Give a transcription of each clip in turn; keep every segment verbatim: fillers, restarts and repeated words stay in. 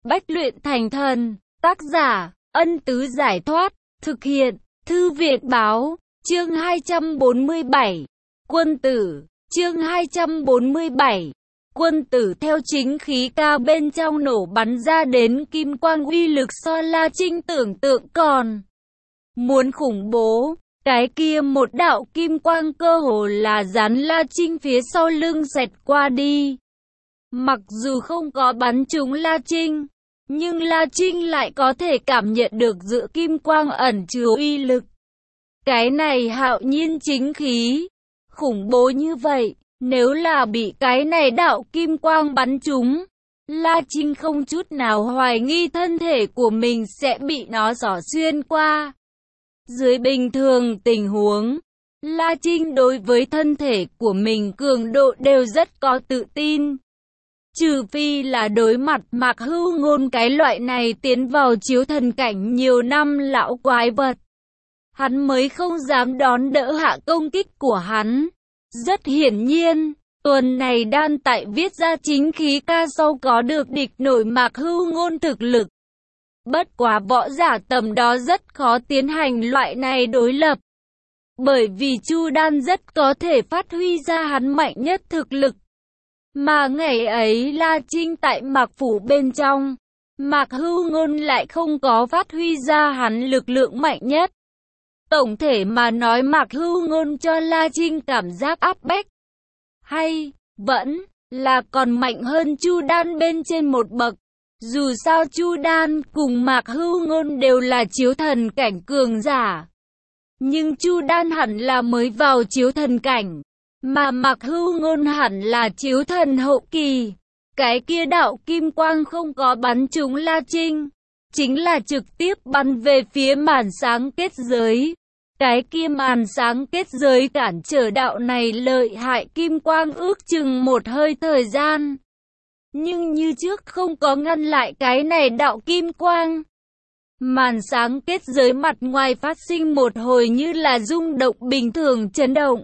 bách luyện thành thần. Tác giả, Ân Tứ Giải Thoát. Thực hiện, Thư Việt Báo. Chương hai trăm bốn mươi bảy. Quân tử. Chương hai trăm bốn mươi bảy. Quân tử. Theo chính khí cao bên trong nổ bắn ra đến kim quang, uy lực so La Trinh tưởng tượng còn muốn khủng bố. Cái kia một đạo kim quang cơ hồ là dán La Trinh phía sau lưng xẹt qua đi. Mặc dù không có bắn trúng La Trinh, nhưng La Trinh lại có thể cảm nhận được giữa kim quang ẩn chứa uy lực. Cái này hạo nhiên chính khí, khủng bố như vậy, nếu là bị cái này đạo kim quang bắn trúng, La Trinh không chút nào hoài nghi thân thể của mình sẽ bị nó xỏ xuyên qua. Dưới bình thường tình huống, La Trinh đối với thân thể của mình cường độ đều rất có tự tin. Trừ phi là đối mặt Mạc Hưu Ngôn cái loại này tiến vào chiếu thần cảnh nhiều năm lão quái vật, hắn mới không dám đón đỡ hạ công kích của hắn. Rất hiển nhiên, tuần này đan tại viết ra chính khí ca sau có được địch nổi Mạc Hưu Ngôn thực lực. Bất quá võ giả tầm đó rất khó tiến hành loại này đối lập. Bởi vì Chu Đan rất có thể phát huy ra hắn mạnh nhất thực lực. Mà ngày ấy La Trinh tại Mạc Phủ bên trong, Mạc Hưu Ngôn lại không có phát huy ra hắn lực lượng mạnh nhất. Tổng thể mà nói Mạc Hưu Ngôn cho La Trinh cảm giác áp bách. Hay, vẫn là còn mạnh hơn Chu Đan bên trên một bậc. Dù sao Chu Đan cùng Mạc Hưu Ngôn đều là chiếu thần cảnh cường giả. Nhưng Chu Đan hẳn là mới vào chiếu thần cảnh, mà Mạc Hưu Ngôn hẳn là chiếu thần hậu kỳ. Cái kia đạo kim quang không có bắn trúng La Trinh, chính là trực tiếp bắn về phía màn sáng kết giới. Cái kia màn sáng kết giới cản trở đạo này lợi hại kim quang ước chừng một hơi thời gian. Nhưng như trước không có ngăn lại cái này đạo kim quang. Màn sáng kết giới mặt ngoài phát sinh một hồi như là rung động bình thường chấn động.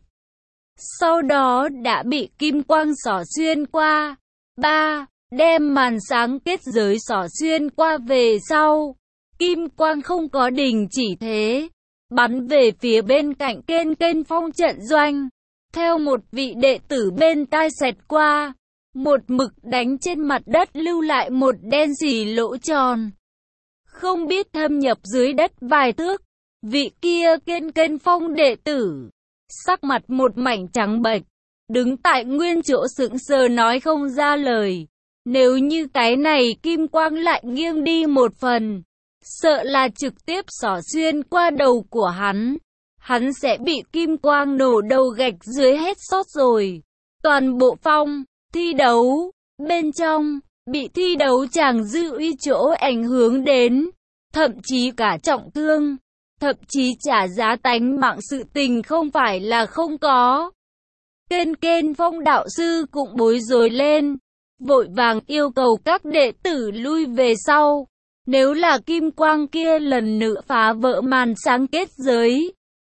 Sau đó đã bị kim quang xỏ xuyên qua. ba. Đem màn sáng kết giới xỏ xuyên qua về sau. Kim quang không có đình chỉ thế, bắn về phía bên cạnh Kên Kên Phong trận doanh. Theo một vị đệ tử bên tai xẹt qua, một mực đánh trên mặt đất lưu lại một đen sì lỗ tròn, không biết thâm nhập dưới đất vài thước. Vị kia Kên Kên Phong đệ tử, sắc mặt một mảnh trắng bệch, đứng tại nguyên chỗ sững sờ nói không ra lời. Nếu như cái này kim quang lại nghiêng đi một phần, sợ là trực tiếp xỏ xuyên qua đầu của hắn, hắn sẽ bị kim quang nổ đầu gạch dưới hết sót rồi. Toàn bộ phong thi đấu bên trong bị thi đấu chàng dư uy chỗ ảnh hưởng đến, thậm chí cả trọng thương, thậm chí trả giá tánh mạng sự tình không phải là không có. Kên Kên Phong đạo sư cũng bối rối lên, vội vàng yêu cầu các đệ tử lui về sau. Nếu là kim quang kia lần nữa phá vỡ màn sáng kết giới,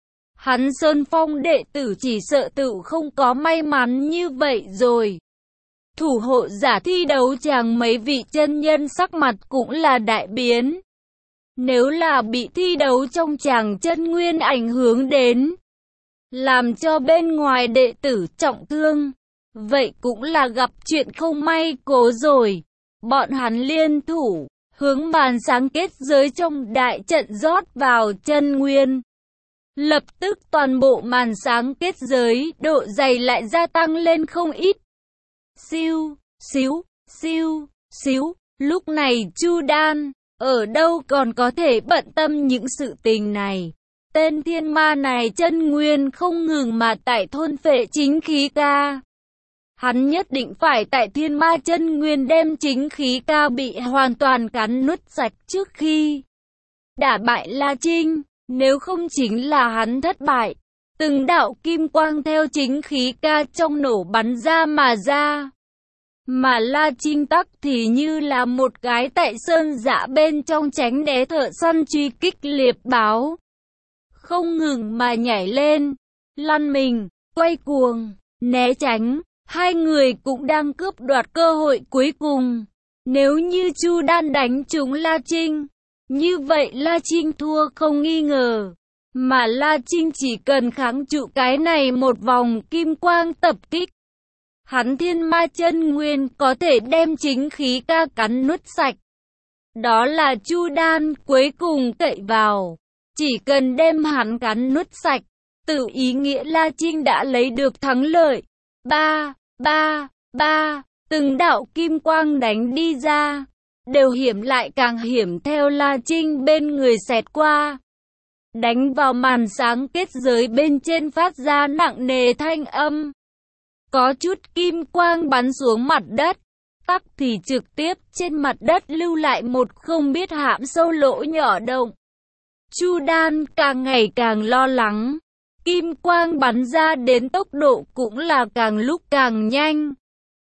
hắn Sơn Phong đệ tử chỉ sợ tự không có may mắn như vậy rồi. Thủ hộ giả thi đấu chàng mấy vị chân nhân sắc mặt cũng là đại biến. Nếu là bị thi đấu trong chàng chân nguyên ảnh hưởng đến, làm cho bên ngoài đệ tử trọng thương, vậy cũng là gặp chuyện không may cố rồi. Bọn hắn liên thủ, hướng màn sáng kết giới trong đại trận rót vào chân nguyên. Lập tức toàn bộ màn sáng kết giới độ dày lại gia tăng lên không ít. Siêu, xíu, siêu, xíu. Lúc này Chu Đan ở đâu còn có thể bận tâm những sự tình này. Tên thiên ma này chân nguyên không ngừng mà tại thôn phệ chính khí ca. Hắn nhất định phải tại thiên ma chân nguyên đem chính khí ca bị hoàn toàn cắn nuốt sạch trước khi đả bại La Trinh. Nếu không chính là hắn thất bại. Từng đạo kim quang theo chính khí ca trong nổ bắn ra mà ra. Mà La Trinh tắc thì như là một cái tại sơn dã bên trong tránh né thợ săn truy kích liệp báo. Không ngừng mà nhảy lên, lăn mình, quay cuồng, né tránh. Hai người cũng đang cướp đoạt cơ hội cuối cùng. Nếu như Chu Đan đánh trúng La Trinh, như vậy La Trinh thua không nghi ngờ. Mà La Trinh chỉ cần kháng trụ cái này một vòng kim quang tập kích, hắn thiên ma chân nguyên có thể đem chính khí ca cắn nuốt sạch. Đó là Chu Đan cuối cùng cậy vào. Chỉ cần đem hắn cắn nuốt sạch, tự ý nghĩa La Trinh đã lấy được thắng lợi. Ba, ba, ba, từng đạo kim quang đánh đi ra, đều hiểm lại càng hiểm theo La Trinh bên người xẹt qua. Đánh vào màn sáng kết giới bên trên phát ra nặng nề thanh âm. Có chút kim quang bắn xuống mặt đất, tắc thì trực tiếp trên mặt đất lưu lại một không biết hãm sâu lỗ nhỏ động. Chu Đan càng ngày càng lo lắng, kim quang bắn ra đến tốc độ cũng là càng lúc càng nhanh.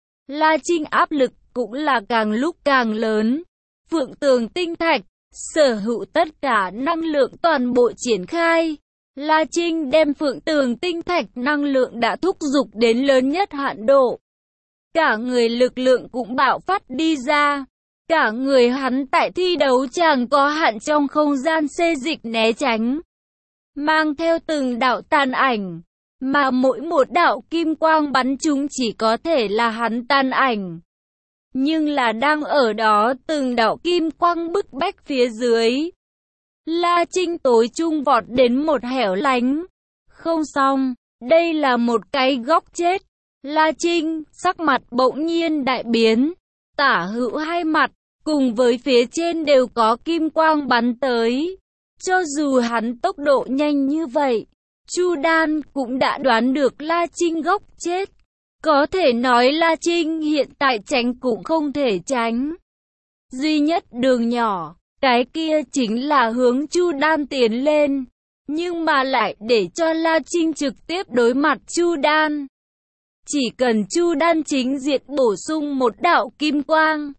La Trinh áp lực cũng là càng lúc càng lớn. Phượng Tường Tinh Thạch sở hữu tất cả năng lượng toàn bộ triển khai. La Trinh đem Phượng Tường Tinh Thạch năng lượng đã thúc giục đến lớn nhất hạn độ. Cả người lực lượng cũng bạo phát đi ra. Cả người hắn tại thi đấu chẳng có hạn trong không gian xê dịch né tránh, mang theo từng đạo tàn ảnh, mà mỗi một đạo kim quang bắn chúng chỉ có thể là hắn tàn ảnh. Nhưng là đang ở đó từng đạo kim quang bức bách phía dưới. La Trinh tối trung vọt đến một hẻo lánh. Không xong, đây là một cái góc chết. La Trinh, sắc mặt bỗng nhiên đại biến, tả hữu hai mặt, cùng với phía trên đều có kim quang bắn tới. Cho dù hắn tốc độ nhanh như vậy, Chu Đan cũng đã đoán được La Trinh góc chết. Có thể nói La Trinh hiện tại tránh cũng không thể tránh. Duy nhất đường nhỏ, cái kia chính là hướng Chu Đan tiến lên, nhưng mà lại để cho La Trinh trực tiếp đối mặt Chu Đan. Chỉ cần Chu Đan chính diện bổ sung một đạo kim quang,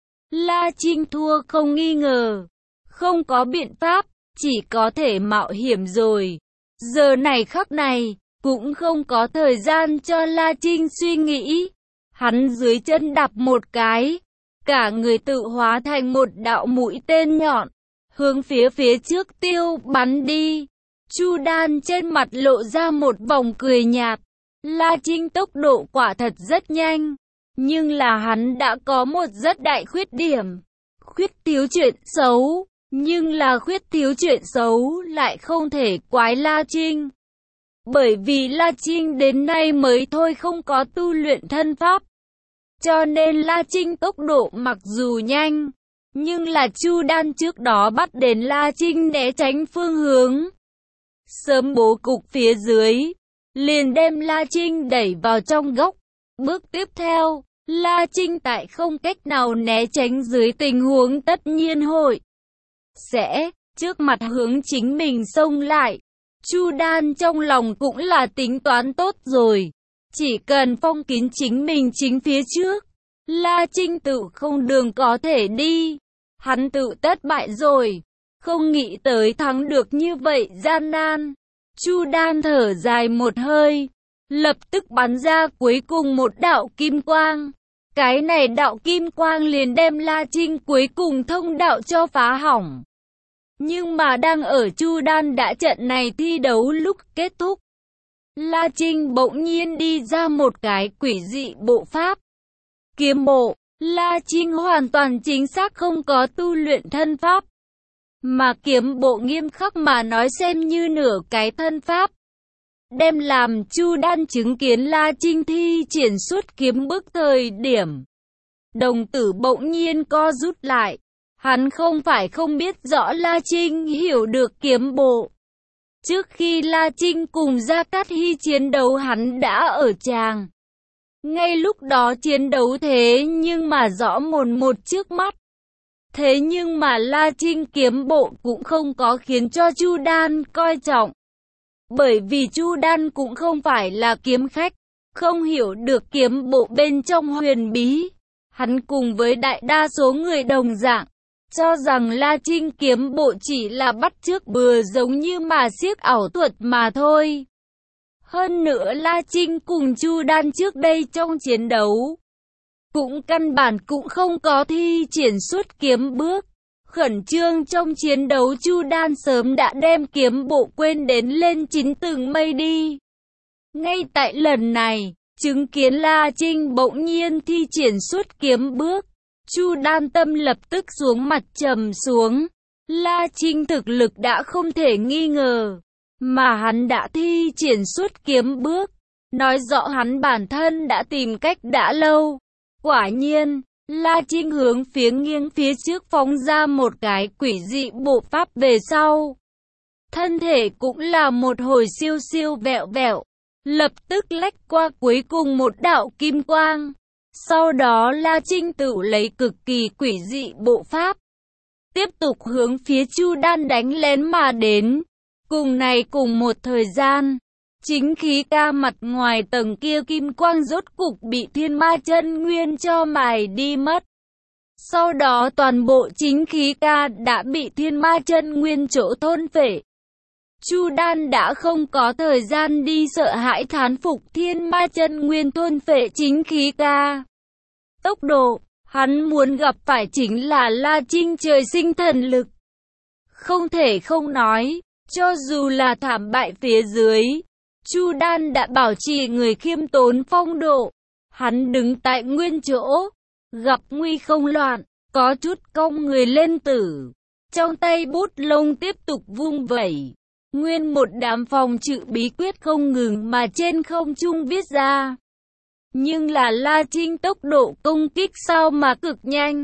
La Trinh thua không nghi ngờ. Không có biện pháp, chỉ có thể mạo hiểm rồi. Giờ này khắc này, cũng không có thời gian cho La Trinh suy nghĩ. Hắn dưới chân đạp một cái, cả người tự hóa thành một đạo mũi tên nhọn, hướng phía phía trước tiêu bắn đi. Chu Đan trên mặt lộ ra một vòng cười nhạt. La Trinh tốc độ quả thật rất nhanh, nhưng là hắn đã có một rất đại khuyết điểm. Khuyết thiếu chuyện xấu, nhưng là khuyết thiếu chuyện xấu lại không thể quái La Trinh. Bởi vì La Trinh đến nay mới thôi không có tu luyện thân pháp. Cho nên La Trinh tốc độ mặc dù nhanh, nhưng là Chu Đan trước đó bắt đến La Trinh né tránh phương hướng. Sớm bố cục phía dưới, liền đem La Trinh đẩy vào trong góc. Bước tiếp theo, La Trinh tại không cách nào né tránh dưới tình huống tất nhiên hội sẽ trước mặt hướng chính mình xông lại. Chu Đan trong lòng cũng là tính toán tốt rồi, chỉ cần phong kín chính mình chính phía trước, La Trinh tự không đường có thể đi, hắn tự tất bại rồi. Không nghĩ tới thắng được như vậy gian nan. Chu Đan thở dài một hơi, lập tức bắn ra cuối cùng một đạo kim quang. Cái này đạo kim quang liền đem La Trinh cuối cùng thông đạo cho phá hỏng. Nhưng mà đang ở Chu Đan đã trận này thi đấu lúc kết thúc, La Trinh bỗng nhiên đi ra một cái quỷ dị bộ pháp. Kiếm bộ, La Trinh hoàn toàn chính xác không có tu luyện thân pháp, mà kiếm bộ nghiêm khắc mà nói xem như nửa cái thân pháp. Đem làm Chu Đan chứng kiến La Trinh thi triển xuất kiếm bức thời điểm, đồng tử bỗng nhiên co rút lại. Hắn không phải không biết rõ La Trinh hiểu được kiếm bộ. Trước khi La Trinh cùng Gia Cát Hy chiến đấu hắn đã ở tràng. Ngay lúc đó chiến đấu thế nhưng mà rõ mồn một trước mắt. Thế nhưng mà La Trinh kiếm bộ cũng không có khiến cho Chu Đan coi trọng. Bởi vì Chu Đan cũng không phải là kiếm khách, không hiểu được kiếm bộ bên trong huyền bí. Hắn cùng với đại đa số người đồng dạng, cho rằng La Trinh kiếm bộ chỉ là bắt chước bừa giống như mà xiếc ảo thuật mà thôi. Hơn nữa La Trinh cùng Chu Đan trước đây trong chiến đấu, cũng căn bản cũng không có thi triển xuất kiếm bước. Khẩn trương trong chiến đấu, Chu Đan sớm đã đem kiếm bộ quên đến lên chín tầng mây đi. Ngay tại lần này, chứng kiến La Trinh bỗng nhiên thi triển xuất kiếm bước, Chu Đan tâm lập tức xuống mặt trầm xuống. La Trinh thực lực đã không thể nghi ngờ, mà hắn đã thi triển xuất kiếm bước, nói rõ hắn bản thân đã tìm cách đã lâu. Quả nhiên, La Trinh hướng phía nghiêng phía trước phóng ra một cái quỷ dị bộ pháp về sau. Thân thể cũng là một hồi siêu siêu vẹo vẹo, lập tức lách qua cuối cùng một đạo kim quang. Sau đó La Trinh tự lấy cực kỳ quỷ dị bộ pháp, tiếp tục hướng phía Chu Đan đánh lén mà đến. Cùng này cùng một thời gian, chính khí ca mặt ngoài tầng kia kim quang rốt cục bị Thiên Ma Chân Nguyên cho mài đi mất. Sau đó toàn bộ chính khí ca đã bị Thiên Ma Chân Nguyên chỗ thôn phệ. Chu Đan đã không có thời gian đi sợ hãi thán phục Thiên Ma Chân Nguyên thôn phệ chính khí ca. Tốc độ, hắn muốn gặp phải chính là La Trinh trời sinh thần lực. Không thể không nói, cho dù là thảm bại phía dưới, Chu Đan đã bảo trì người khiêm tốn phong độ. Hắn đứng tại nguyên chỗ, gặp nguy không loạn, có chút cong người lên tử. Trong tay bút lông tiếp tục vung vẩy. Nguyên một đám phòng chữ bí quyết không ngừng mà trên không trung viết ra. Nhưng là La Trinh tốc độ công kích sao mà cực nhanh.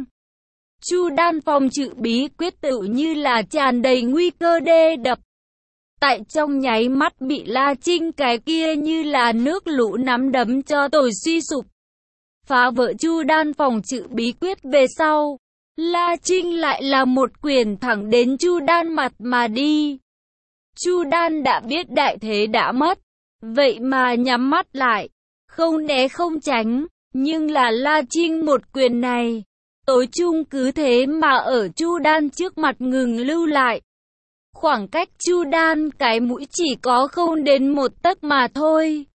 Chu Đan phòng chữ bí quyết tự như là tràn đầy nguy cơ đê đập. Tại trong nháy mắt bị La Trinh cái kia như là nước lũ nắm đấm cho tồi suy sụp. Phá vỡ Chu Đan phòng chữ bí quyết về sau, La Trinh lại là một quyền thẳng đến Chu Đan mặt mà đi. Chu Đan đã biết đại thế đã mất, vậy mà nhắm mắt lại, không né không tránh, nhưng là La Trinh một quyền này, tối chung cứ thế mà ở Chu Đan trước mặt ngừng lưu lại. Khoảng cách Chu Đan cái mũi chỉ có không đến một tấc mà thôi.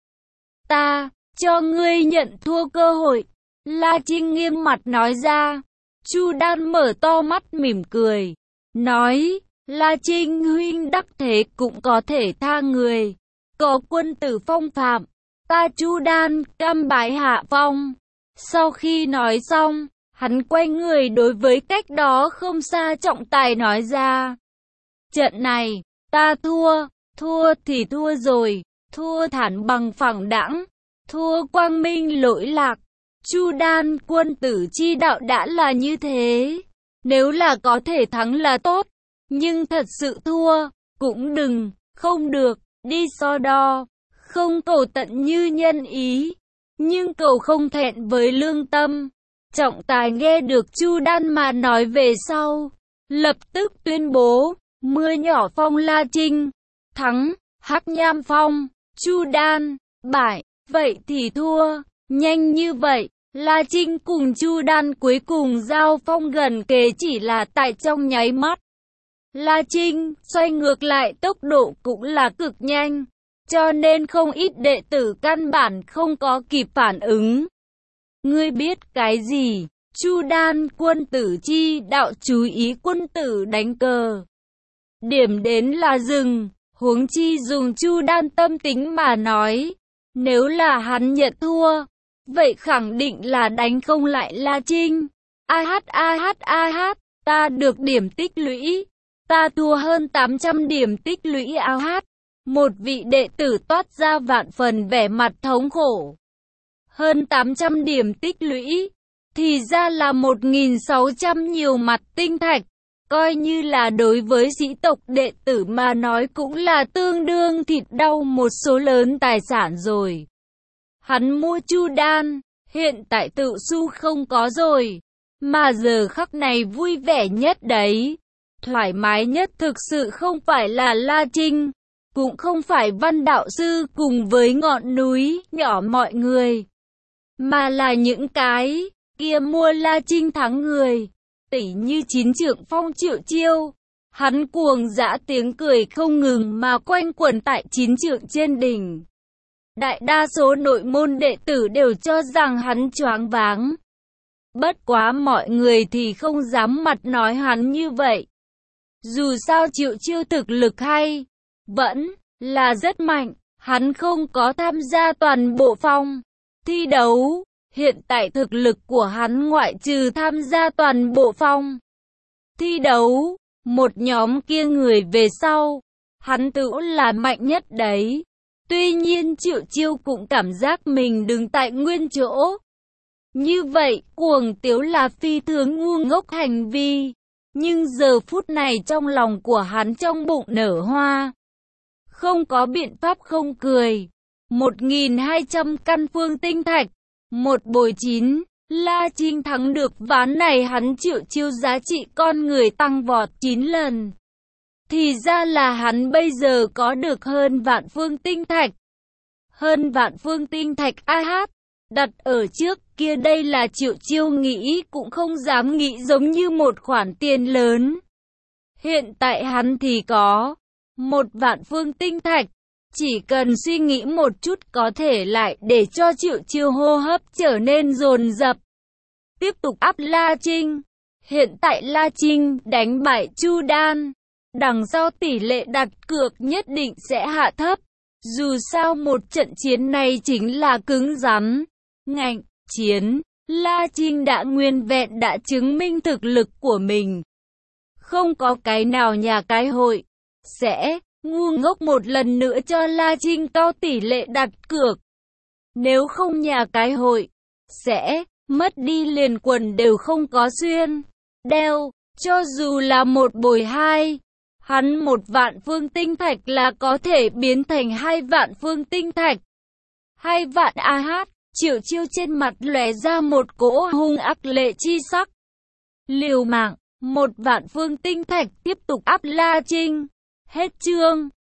Ta, cho ngươi nhận thua cơ hội, La Trinh nghiêm mặt nói ra. Chu Đan mở to mắt mỉm cười, nói, La Trinh huynh đắc thế cũng có thể tha người, có quân tử phong phạm, ta Chu Đan cam bái hạ phong. Sau khi nói xong, hắn quay người đối với cách đó không xa trọng tài nói ra. Trận này, ta thua, thua thì thua rồi, thua thản bằng phẳng đãng, thua quang minh lỗi lạc. Chu Đan quân tử chi đạo đã là như thế, nếu là có thể thắng là tốt, nhưng thật sự thua, cũng đừng, không được, đi so đo, không cầu tận như nhân ý, nhưng cầu không thẹn với lương tâm. Trọng tài nghe được Chu Đan mà nói về sau, lập tức tuyên bố, mưa nhỏ phong La Trinh, thắng, Hắc Nham Phong, Chu Đan, bại, vậy thì thua, nhanh như vậy. La Trinh cùng Chu Đan cuối cùng giao phong gần kề chỉ là tại trong nháy mắt. La Trinh xoay ngược lại tốc độ cũng là cực nhanh, cho nên không ít đệ tử căn bản không có kịp phản ứng. Ngươi biết cái gì? Chu Đan quân tử chi đạo chú ý quân tử đánh cờ. Điểm đến là dừng, huống chi dùng Chu Đan tâm tính mà nói. Nếu là hắn nhận thua, vậy khẳng định là đánh không lại La Trinh. A hát a hát a hát, ta được điểm tích lũy. Ta thua hơn tám trăm điểm tích lũy a hát. Một vị đệ tử toát ra vạn phần vẻ mặt thống khổ. Hơn tám trăm điểm tích lũy, thì ra là một nghìn sáu trăm nhiều mặt tinh thạch. Coi như là đối với sĩ tộc đệ tử mà nói cũng là tương đương thịt đau một số lớn tài sản rồi. Hắn mua Chu Đan, hiện tại tự xu không có rồi, mà giờ khắc này vui vẻ nhất đấy, thoải mái nhất thực sự không phải là La Trinh, cũng không phải Văn đạo sư cùng với ngọn núi nhỏ mọi người, mà là những cái kia mua La Trinh thắng người, tỉ như Chín Trượng Phong Triệu Chiêu. Hắn cuồng dã tiếng cười không ngừng mà quanh quẩn tại chín trượng trên đỉnh. Đại đa số nội môn đệ tử đều cho rằng hắn choáng váng, Bất quá mọi người thì không dám mặt nói hắn như vậy. Dù sao Triệu Chiêu thực lực hay, vẫn là rất mạnh, hắn không có tham gia toàn bộ phong thi đấu. Hiện tại thực lực của hắn ngoại trừ tham gia toàn bộ phong thi đấu, một nhóm kia người về sau, hắn tự là mạnh nhất đấy. Tuy nhiên Triệu Chiêu cũng cảm giác mình đứng tại nguyên chỗ. Như vậy, cuồng tiếu là phi thường ngu ngốc hành vi. Nhưng giờ phút này trong lòng của hắn trong bụng nở hoa. Không có biện pháp không cười. một nghìn hai trăm căn phương tinh thạch. Một bồi chín. La Trinh thắng được ván này hắn Triệu Chiêu giá trị con người tăng vọt chín lần. Thì ra là hắn bây giờ có được hơn vạn phương tinh thạch. Hơn vạn phương tinh thạch a hát. Đặt ở trước kia đây là Triệu Chiêu nghĩ cũng không dám nghĩ giống như một khoản tiền lớn. Hiện tại hắn thì có một vạn phương tinh thạch. Chỉ cần suy nghĩ một chút có thể lại để cho Triệu Chiêu hô hấp trở nên dồn dập. Tiếp tục áp La Trinh. Hiện tại La Trinh đánh bại Chu Đan. Đằng sau tỷ lệ đặt cược nhất định sẽ hạ thấp. Dù sao một trận chiến này chính là cứng rắn. Ngạnh chiến, La Trinh đã nguyên vẹn đã chứng minh thực lực của mình. Không có cái nào nhà cái hội sẽ ngu ngốc một lần nữa cho La Trinh cao tỷ lệ đặt cược. Nếu không nhà cái hội sẽ mất đi liền quần đều không có xuyên đeo. Cho dù là một bồi hai, hắn một vạn phương tinh thạch là có thể biến thành hai vạn phương tinh thạch. Hai vạn a hát. Triệu Chiêu trên mặt lóe ra một cỗ hung ác lệ chi sắc. Liều mạng, một vạn phương tinh thạch tiếp tục áp La Trinh. Hết chương.